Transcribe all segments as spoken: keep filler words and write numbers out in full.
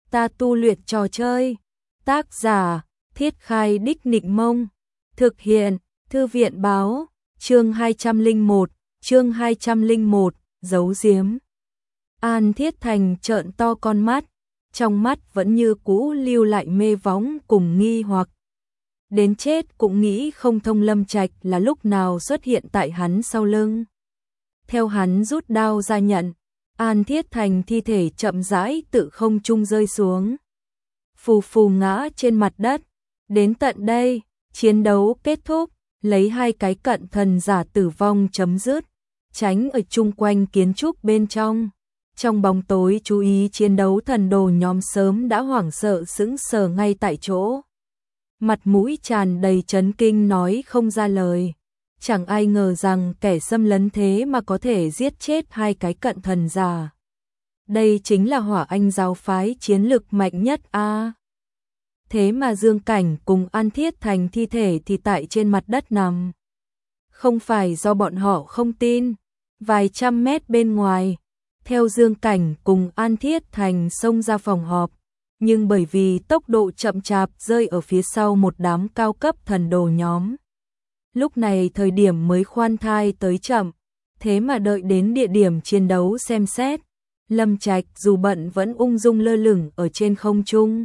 ta tu luyện trò chơi. Tác giả, Thiết Khai Đích Nịnh Mông. Thực hiện, Thư viện Báo. Chương hai trăm lẻ một, chương hai trăm lẻ một, giấu giếm. An Thiết Thành trợn to con mắt, trong mắt vẫn như cũ lưu lại mê võng cùng nghi hoặc. Đến chết cũng nghĩ không thông Lâm Trạch là lúc nào xuất hiện tại hắn sau lưng. Theo hắn rút đao ra nhận, An Thiết Thành thi thể chậm rãi tự không trung rơi xuống. Phù phù ngã trên mặt đất. Đến tận đây, chiến đấu kết thúc, lấy hai cái cận thần giả tử vong chấm dứt, tránh ở chung quanh kiến trúc bên trong. Trong bóng tối chú ý chiến đấu thần đồ nhóm sớm đã hoảng sợ sững sờ ngay tại chỗ. Mặt mũi tràn đầy chấn kinh nói không ra lời. Chẳng ai ngờ rằng kẻ xâm lấn thế mà có thể giết chết hai cái cận thần giả. Đây chính là Hỏa Anh giáo phái chiến lực mạnh nhất a. À, thế mà Dương Cảnh cùng An Thiết Thành thi thể thì tại trên mặt đất nằm. Không phải do bọn họ không tin. Vài trăm mét bên ngoài, theo Dương Cảnh cùng An Thiết Thành xông ra phòng họp, nhưng bởi vì tốc độ chậm chạp rơi ở phía sau một đám cao cấp thần đồ nhóm. Lúc này thời điểm mới khoan thai tới chậm, thế mà đợi đến địa điểm chiến đấu xem xét, Lâm Trạch dù bận vẫn ung dung lơ lửng ở trên không trung.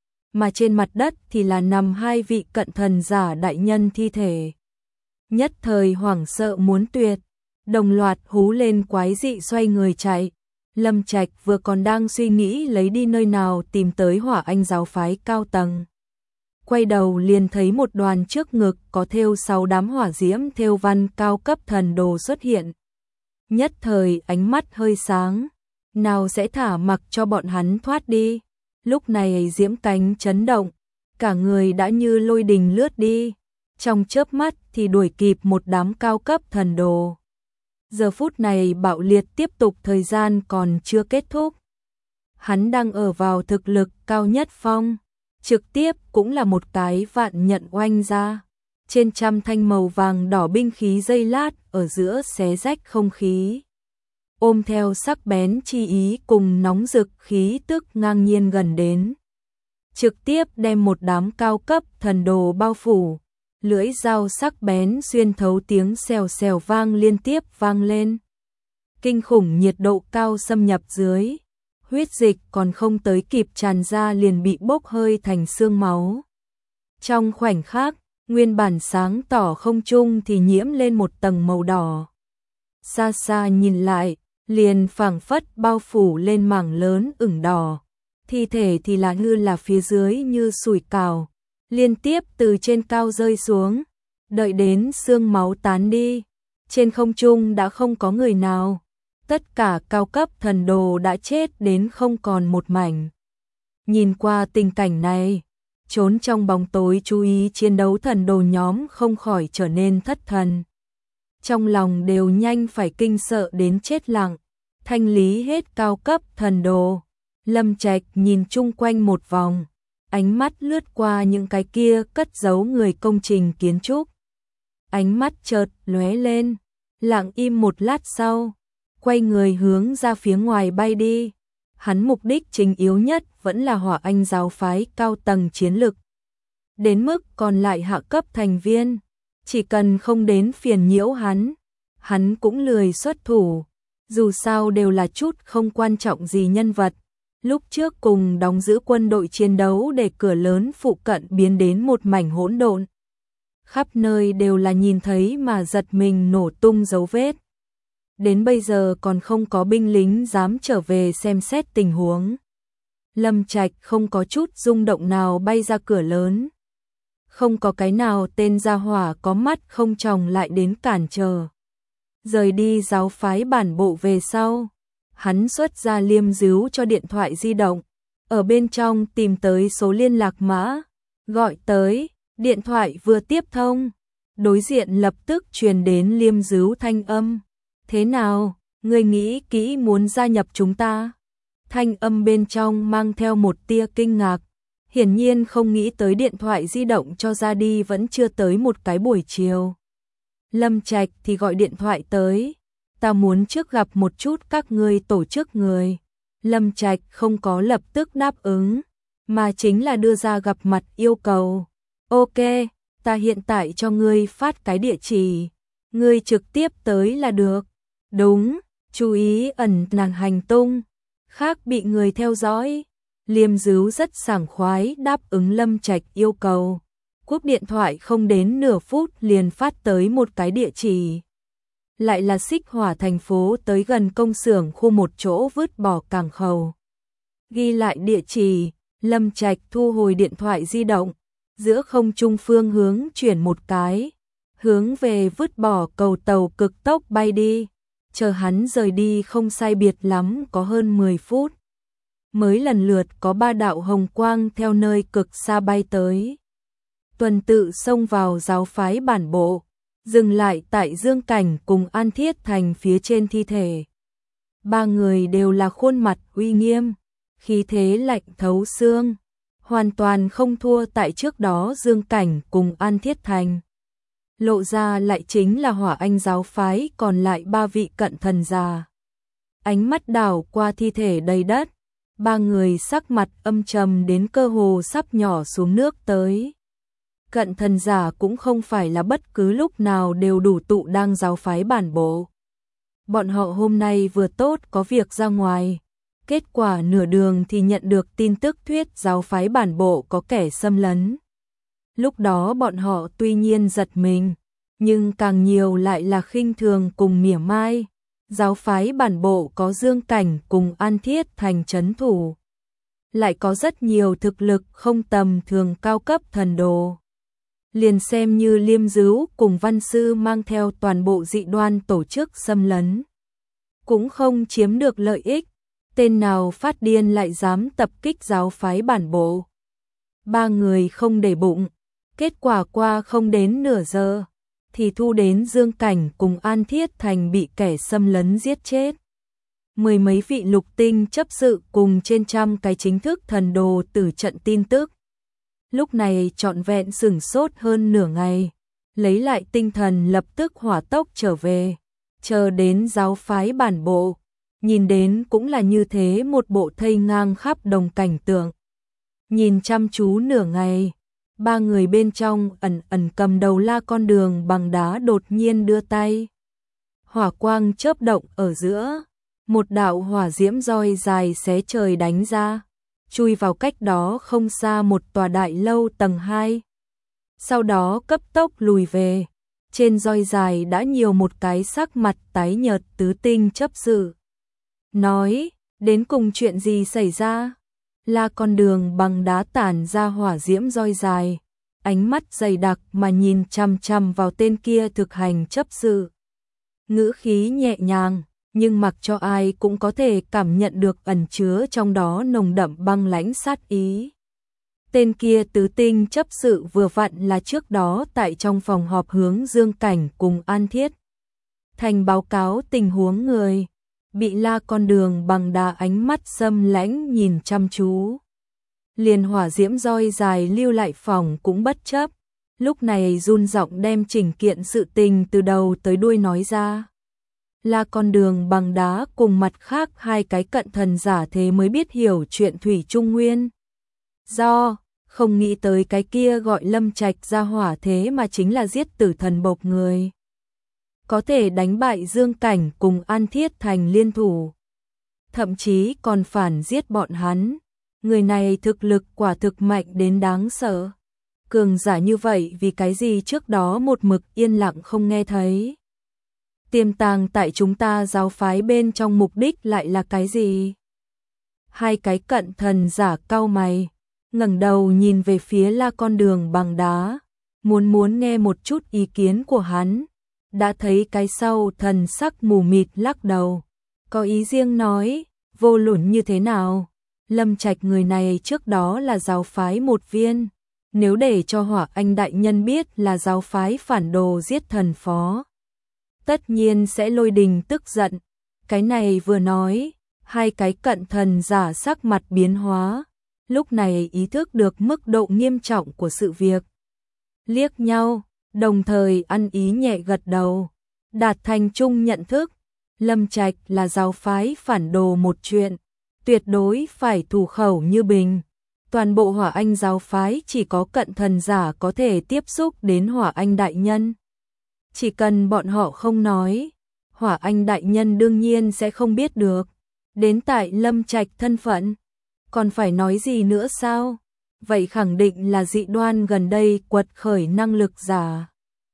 Mà trên mặt đất thì là nằm hai vị cận thần giả đại nhân thi thể. Nhất thời hoảng sợ muốn tuyệt, đồng loạt hú lên quái dị xoay người chạy. Lâm Trạch vừa còn đang suy nghĩ lấy đi nơi nào tìm tới Hỏa Anh giáo phái cao tầng. Quay đầu liền thấy một đoàn trước ngực có thêu sáu đám hỏa diễm thêu văn cao cấp thần đồ xuất hiện. Nhất thời ánh mắt hơi sáng, nào sẽ thả mặc cho bọn hắn thoát đi. Lúc này diễm cánh chấn động, cả người đã như lôi đình lướt đi, trong chớp mắt thì đuổi kịp một đám cao cấp thần đồ. Giờ phút này bạo liệt tiếp tục, thời gian còn chưa kết thúc. Hắn đang ở vào thực lực cao nhất phong, trực tiếp cũng là một cái vạn nhận oanh ra. Trên trăm thanh màu vàng đỏ binh khí dây lát ở giữa xé rách không khí. Ôm theo sắc bén chi ý cùng nóng rực khí tức ngang nhiên gần đến. Trực tiếp đem một đám cao cấp thần đồ bao phủ. Lưỡi dao sắc bén xuyên thấu, tiếng xèo xèo vang liên tiếp vang lên. Kinh khủng nhiệt độ cao xâm nhập dưới. Huyết dịch còn không tới kịp tràn ra liền bị bốc hơi thành xương máu. Trong khoảnh khắc, nguyên bản sáng tỏ không trung thì nhiễm lên một tầng màu đỏ. Xa xa nhìn lại, liền phảng phất bao phủ lên mảng lớn ửng đỏ. Thi thể thì là như là phía dưới như sủi cảo, liên tiếp từ trên cao rơi xuống. Đợi đến xương máu tán đi, trên không trung đã không có người nào. Tất cả cao cấp thần đồ đã chết đến không còn một mảnh. Nhìn qua tình cảnh này, trốn trong bóng tối chú ý chiến đấu thần đồ nhóm không khỏi trở nên thất thần. Trong lòng đều nhanh phải kinh sợ đến chết lặng. Thanh lý hết cao cấp thần đồ, Lâm Trạch nhìn chung quanh một vòng, ánh mắt lướt qua những cái kia cất giấu người công trình kiến trúc. Ánh mắt chợt lóe lên, lặng im một lát sau, quay người hướng ra phía ngoài bay đi. Hắn mục đích chính yếu nhất vẫn là Hỏa Anh giáo phái cao tầng chiến lực. Đến mức còn lại hạ cấp thành viên, chỉ cần không đến phiền nhiễu hắn, hắn cũng lười xuất thủ. Dù sao đều là chút không quan trọng gì nhân vật. Lúc trước cùng đóng giữ quân đội chiến đấu để cửa lớn phụ cận biến đến một mảnh hỗn độn. Khắp nơi đều là nhìn thấy mà giật mình nổ tung dấu vết. Đến bây giờ còn không có binh lính dám trở về xem xét tình huống. Lâm Trạch không có chút rung động nào bay ra cửa lớn. Không có cái nào tên gia hỏa có mắt không tròng lại đến cản trở. Rời đi giáo phái bản bộ về sau, hắn xuất ra liêm dứu cho điện thoại di động, ở bên trong tìm tới số liên lạc mã, gọi tới, điện thoại vừa tiếp thông, đối diện lập tức truyền đến liêm dứu thanh âm. Thế nào, ngươi nghĩ kỹ muốn gia nhập chúng ta? Thanh âm bên trong mang theo một tia kinh ngạc, hiển nhiên không nghĩ tới điện thoại di động cho ra đi vẫn chưa tới một cái buổi chiều. Lâm Trạch thì gọi điện thoại tới, ta muốn trước gặp một chút các ngươi tổ chức người. Lâm Trạch không có lập tức đáp ứng, mà chính là đưa ra gặp mặt yêu cầu. Ok, ta hiện tại cho ngươi phát cái địa chỉ, ngươi trực tiếp tới là được. Đúng, chú ý ẩn nàng hành tung, khác bị người theo dõi. Liêm Dứu rất sảng khoái đáp ứng Lâm Trạch yêu cầu. Cúp điện thoại không đến nửa phút liền phát tới một cái địa chỉ. Lại là Xích Hỏa thành phố tới gần công xưởng khu một chỗ vứt bỏ cảng khẩu. Ghi lại địa chỉ, Lâm Trạch thu hồi điện thoại di động, giữa không trung phương hướng chuyển một cái, hướng về vứt bỏ cầu tàu cực tốc bay đi. Chờ hắn rời đi không sai biệt lắm có hơn mười phút. Mới lần lượt có ba đạo hồng quang theo nơi cực xa bay tới. Tuần tự xông vào giáo phái bản bộ, dừng lại tại Dương Cảnh cùng An Thiết Thành phía trên thi thể. Ba người đều là khuôn mặt uy nghiêm, khí thế lạnh thấu xương, hoàn toàn không thua tại trước đó Dương Cảnh cùng An Thiết Thành. Lộ ra lại chính là Hỏa Anh giáo phái còn lại ba vị cận thần già. Ánh mắt đảo qua thi thể đầy đất, ba người sắc mặt âm trầm đến cơ hồ sắp nhỏ xuống nước tới. Cận thần giả cũng không phải là bất cứ lúc nào đều đủ tụ đang giáo phái bản bộ. Bọn họ hôm nay vừa tốt có việc ra ngoài, kết quả nửa đường thì nhận được tin tức thuyết giáo phái bản bộ có kẻ xâm lấn. Lúc đó bọn họ tuy nhiên giật mình, nhưng càng nhiều lại là khinh thường cùng mỉa mai. Giáo phái bản bộ có Dương Cảnh cùng An Thiết Thành trấn thủ, lại có rất nhiều thực lực không tầm thường cao cấp thần đồ. Liền xem như Liêm Dứu cùng Văn Sư mang theo toàn bộ dị đoan tổ chức xâm lấn, cũng không chiếm được lợi ích. Tên nào phát điên lại dám tập kích giáo phái bản bộ. Ba người không để bụng, kết quả qua không đến nửa giờ thì thu đến Dương Cảnh cùng An Thiết Thành bị kẻ xâm lấn giết chết. Mười mấy vị lục tinh chấp sự cùng trên trăm cái chính thức thần đồ tử trận tin tức. Lúc này trọn vẹn sửng sốt hơn nửa ngày, lấy lại tinh thần lập tức hỏa tốc trở về, chờ đến giáo phái bản bộ, nhìn đến cũng là như thế một bộ thây ngang khắp đồng cảnh tượng. Nhìn chăm chú nửa ngày, ba người bên trong ẩn ẩn cầm đầu La Con Đường bằng đá đột nhiên đưa tay. Hỏa quang chớp động ở giữa, một đạo hỏa diễm roi dài xé trời đánh ra, chui vào cách đó không xa một tòa đại lâu tầng hai. Sau đó cấp tốc lùi về, trên roi dài đã nhiều một cái sắc mặt tái nhợt tứ tinh chấp sự. Nói, đến cùng chuyện gì xảy ra? La Con Đường bằng đá tản ra hỏa diễm roi dài, ánh mắt dày đặc mà nhìn chằm chằm vào tên kia thực hành chấp sự. Ngữ khí nhẹ nhàng, nhưng mặc cho ai cũng có thể cảm nhận được ẩn chứa trong đó nồng đậm băng lãnh sát ý. Tên kia tứ tinh chấp sự vừa vặn là trước đó tại trong phòng họp hướng Dương Cảnh cùng An Thiết Thành báo cáo tình huống người, bị La Con Đường bằng đá ánh mắt xâm lãnh nhìn chăm chú. Liền hỏa diễm roi dài lưu lại phòng cũng bất chấp, lúc này run giọng đem chỉnh kiện sự tình từ đầu tới đuôi nói ra. La Con Đường bằng đá cùng mặt khác hai cái cận thần giả thế mới biết hiểu chuyện thủy trung nguyên. Do, không nghĩ tới cái kia gọi Lâm Trạch ra hỏa thế mà chính là giết tử thần bộc người. Có thể đánh bại Dương Cảnh cùng An Thiết Thành liên thủ. Thậm chí còn phản giết bọn hắn. Người này thực lực quả thực mạnh đến đáng sợ. Cường giả như vậy vì cái gì trước đó một mực yên lặng không nghe thấy. Tiềm tàng tại chúng ta giáo phái bên trong mục đích lại là cái gì? Hai cái cận thần giả cau mày, ngẩng đầu nhìn về phía La Con Đường bằng đá, muốn muốn nghe một chút ý kiến của hắn. Đã thấy cái sau thần sắc mù mịt lắc đầu, có ý riêng nói, vô luận như thế nào, Lâm Trạch người này trước đó là giáo phái một viên, nếu để cho Hỏa Anh đại nhân biết là giáo phái phản đồ giết thần phó, tất nhiên sẽ lôi đình tức giận. Cái này vừa nói, hai cái cận thần giả sắc mặt biến hóa, lúc này ý thức được mức độ nghiêm trọng của sự việc. Liếc nhau, đồng thời ăn ý nhẹ gật đầu, đạt thành chung nhận thức, Lâm Trạch là giáo phái phản đồ một chuyện, tuyệt đối phải thủ khẩu như bình. Toàn bộ Hỏa Anh giáo phái chỉ có cận thần giả có thể tiếp xúc đến Hỏa Anh đại nhân. Chỉ cần bọn họ không nói, Hỏa Anh đại nhân đương nhiên sẽ không biết được. Đến tại Lâm Trạch thân phận, còn phải nói gì nữa sao? Vậy khẳng định là Dị Đoan gần đây quật khởi năng lực giả.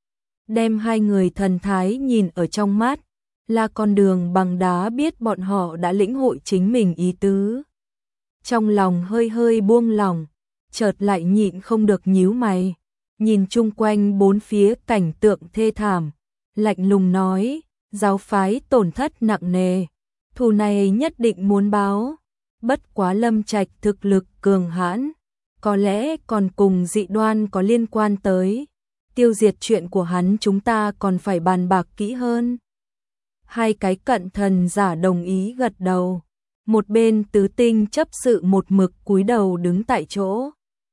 Đem hai người thần thái nhìn ở trong mắt, là con đường bằng đá biết bọn họ đã lĩnh hội chính mình ý tứ. Trong lòng hơi hơi buông lòng, chợt lại nhịn không được nhíu mày, nhìn chung quanh bốn phía cảnh tượng thê thảm, lạnh lùng nói, giáo phái tổn thất nặng nề, thù này nhất định muốn báo. Bất quá Lâm Trạch thực lực cường hãn, có lẽ còn cùng Dị Đoan có liên quan tới. Tiêu diệt chuyện của hắn chúng ta còn phải bàn bạc kỹ hơn. Hai cái cận thần giả đồng ý gật đầu. Một bên Tứ Tinh chấp sự một mực cúi đầu đứng tại chỗ,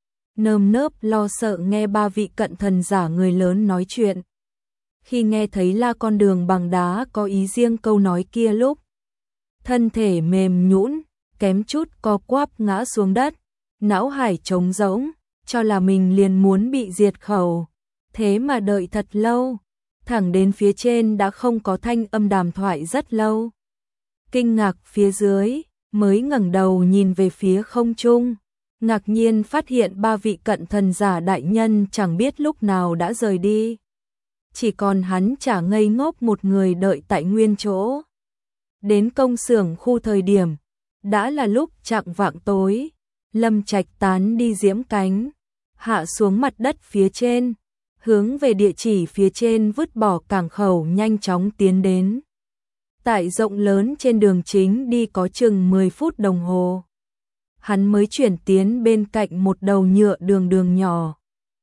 nơm nớp lo sợ nghe ba vị cận thần giả người lớn nói chuyện. Khi nghe thấy La con đường bằng đá có ý riêng câu nói kia lúc, thân thể mềm nhũn, kém chút co quắp ngã xuống đất, não hải trống rỗng, cho là mình liền muốn bị diệt khẩu. Thế mà đợi thật lâu, thẳng đến phía trên đã không có thanh âm đàm thoại rất lâu. Kinh ngạc phía dưới, mới ngẩng đầu nhìn về phía không trung, ngạc nhiên phát hiện ba vị cận thần giả đại nhân chẳng biết lúc nào đã rời đi. Chỉ còn hắn chả ngây ngốc một người đợi tại nguyên chỗ. Đến công xưởng khu thời điểm, đã là lúc chạng vạng tối, Lâm Trạch tán đi diễm cánh, hạ xuống mặt đất phía trên, hướng về địa chỉ phía trên vứt bỏ cảng khẩu nhanh chóng tiến đến. Tại rộng lớn trên đường chính đi có chừng mười phút đồng hồ, hắn mới chuyển tiến bên cạnh một đầu nhựa đường đường nhỏ.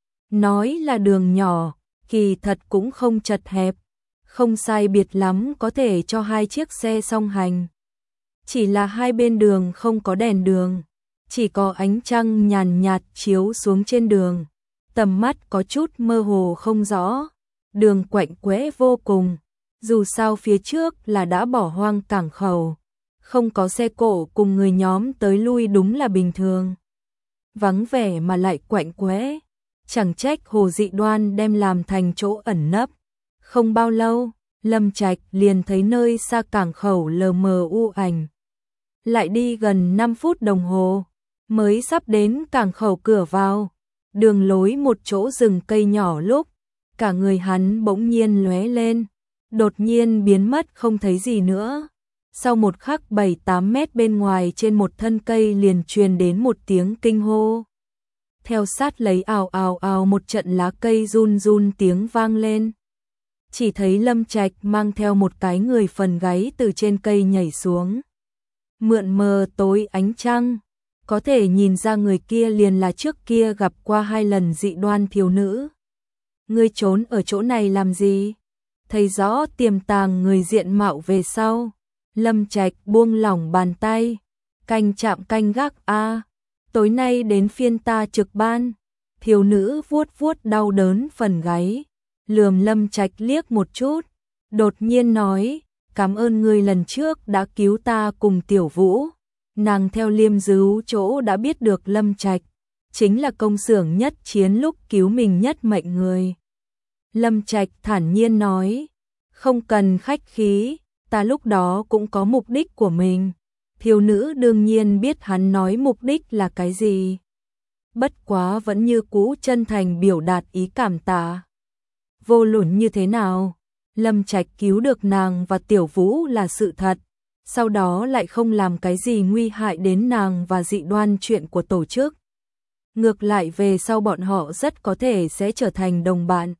Nói là đường nhỏ, kỳ thật cũng không chật hẹp, không sai biệt lắm có thể cho hai chiếc xe song hành. Chỉ là hai bên đường không có đèn đường, chỉ có ánh trăng nhàn nhạt chiếu xuống trên đường. Tầm mắt có chút mơ hồ không rõ, đường quạnh quẽ vô cùng, dù sao phía trước là đã bỏ hoang cảng khẩu, không có xe cộ cùng người nhóm tới lui đúng là bình thường. Vắng vẻ mà lại quạnh quẽ, chẳng trách Hồ Dị Đoan đem làm thành chỗ ẩn nấp. Không bao lâu, Lâm Trạch liền thấy nơi xa cảng khẩu lờ mờ u ảnh. Lại đi gần năm phút đồng hồ, mới sắp đến cảng khẩu cửa vào. Đường lối một chỗ rừng cây nhỏ lúc, cả người hắn bỗng nhiên lóe lên, đột nhiên biến mất không thấy gì nữa. Sau một khắc bảy tám mét bên ngoài trên một thân cây liền truyền đến một tiếng kinh hô. Theo sát lấy ào ào ào một trận lá cây run run tiếng vang lên. Chỉ thấy Lâm Trạch mang theo một cái người phần gáy từ trên cây nhảy xuống. Mượn mờ tối ánh trăng, có thể nhìn ra người kia liền là trước kia gặp qua hai lần Dị Đoan thiếu nữ. Ngươi trốn ở chỗ này làm gì? Thấy rõ tiềm tàng người diện mạo về sau, Lâm Trạch buông lỏng bàn tay, canh chạm canh gác a, tối nay đến phiên ta trực ban. Thiếu nữ vuốt vuốt đau đớn phần gáy, lườm Lâm Trạch liếc một chút, đột nhiên nói, cảm ơn ngươi lần trước đã cứu ta cùng Tiểu Vũ. Nàng theo Liêm Dứu chỗ đã biết được Lâm Trạch chính là công xưởng nhất chiến lúc cứu mình nhất mệnh người. Lâm Trạch thản nhiên nói, không cần khách khí, ta lúc đó cũng có mục đích của mình. Thiếu nữ đương nhiên biết hắn nói mục đích là cái gì. Bất quá vẫn như cũ chân thành biểu đạt ý cảm tạ. Vô luận như thế nào, Lâm Trạch cứu được nàng và Tiểu Vũ là sự thật. Sau đó lại không làm cái gì nguy hại đến nàng và Dị Đoan chuyện của tổ chức. Ngược lại về sau bọn họ rất có thể sẽ trở thành đồng bạn.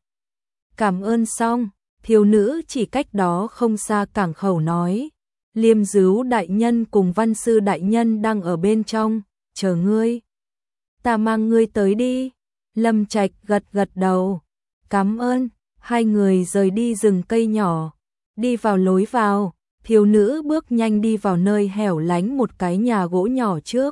Cảm ơn xong, thiếu nữ chỉ cách đó không xa cảng khẩu nói, Liêm Dứu đại nhân cùng Văn sư đại nhân đang ở bên trong, chờ ngươi. Ta mang ngươi tới đi. Lâm Trạch gật gật đầu, cảm ơn. Hai người rời đi rừng cây nhỏ, đi vào lối vào. Thiếu nữ bước nhanh đi vào nơi hẻo lánh một cái nhà gỗ nhỏ trước.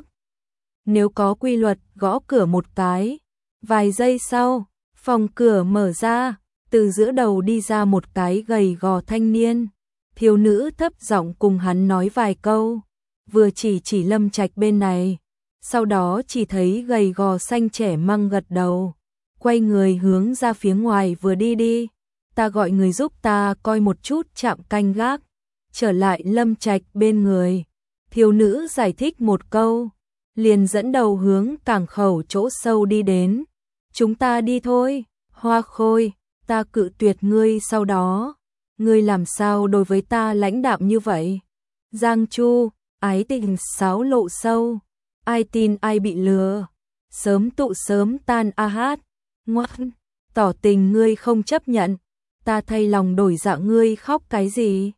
Nếu có quy luật gõ cửa một cái, vài giây sau, phòng cửa mở ra, từ giữa đầu đi ra một cái gầy gò thanh niên. Thiếu nữ thấp giọng cùng hắn nói vài câu, vừa chỉ chỉ Lâm Trạch bên này, sau đó chỉ thấy gầy gò xanh trẻ măng gật đầu, quay người hướng ra phía ngoài vừa đi đi, ta gọi người giúp ta coi một chút trạm canh gác, trở lại Lâm Trạch bên người, thiếu nữ giải thích một câu, liền dẫn đầu hướng cảng khẩu chỗ sâu đi đến, chúng ta đi thôi, Hoa Khôi, ta cự tuyệt ngươi sau đó, ngươi làm sao đối với ta lãnh đạm như vậy, Giang Chu, ái tình sáo lộ sâu, ai tin ai bị lừa, sớm tụ sớm tan a hát, ngoan, tỏ tình ngươi không chấp nhận, ta thay lòng đổi dạ ngươi khóc cái gì?